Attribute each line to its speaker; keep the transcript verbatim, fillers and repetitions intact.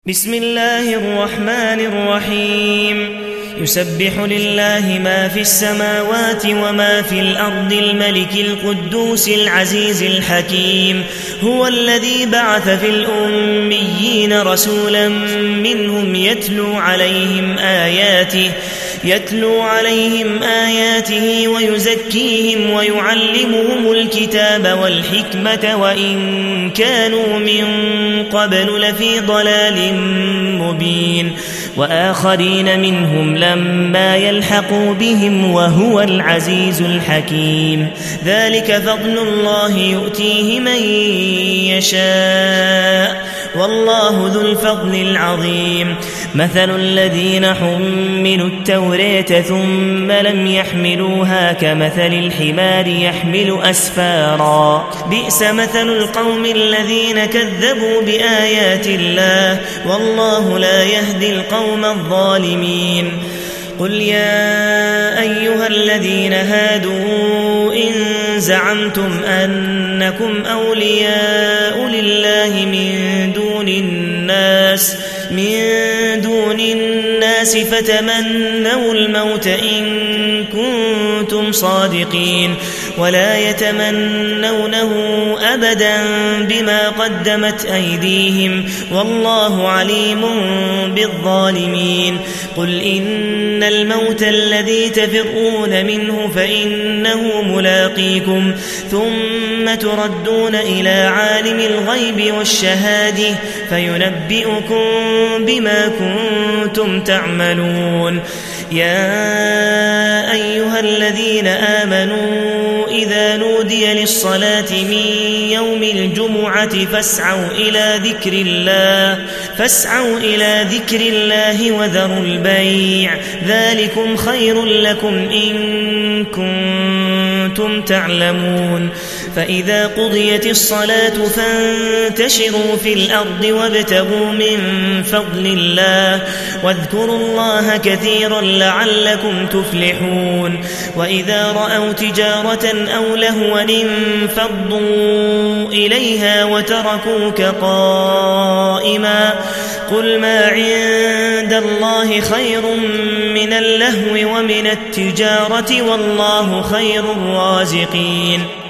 Speaker 1: بسم الله الرحمن الرحيم يسبح لله ما في السماوات وما في الأرض الملك القدوس العزيز الحكيم هو الذي بعث في الأميين رسولا منهم يتلو عليهم آياته يتلو عليهم آياته ويزكيهم ويعلمهم الكتاب والحكمة وإن كانوا من قبل لفي ضلال مبين وآخرين منهم لما يلحقوا بهم وهو العزيز الحكيم ذلك فضل الله يؤتيه من يشاء والله ذو الفضل العظيم مثل الذين حملوا التوراة ثم لم يحملوها كمثل الحمار يحمل أسفارا بئس مثل القوم الذين كذبوا بآيات الله والله لا يهدي القوم الظالمين قل يا أيها الذين هادوا إن زعمتم أنكم أولياء لله من دون الناس من دون الناس فتمنوا الموت إن كنتم صادقين ولا يتمنونه أبدا بما قدمت أيديهم والله عليم بالظالمين قل إن الموت الذي تفرون منه فإنه ملاقيكم ثم تردون إلى عالم الغيب والشهادة فينبئكم بما كنتم تعملون يا أيها الذين آمنوا إذا نودي للصلاة من يوم الجمعة فاسعوا إلى ذكر الله فاسعوا إلى ذكر الله وذروا البيع ذلكم خير لكم إن كنتم تعلمون فإذا قضيت الصلاة فانتشروا في الأرض وابتغوا من فضل الله واذكروا الله كثيرا لعلكم تفلحون وإذا رأوا تجارة أو لهوا انفضوا إليها وتركوك قائما قل ما عند الله خير من اللهو ومن التجارة والله خير الرازقين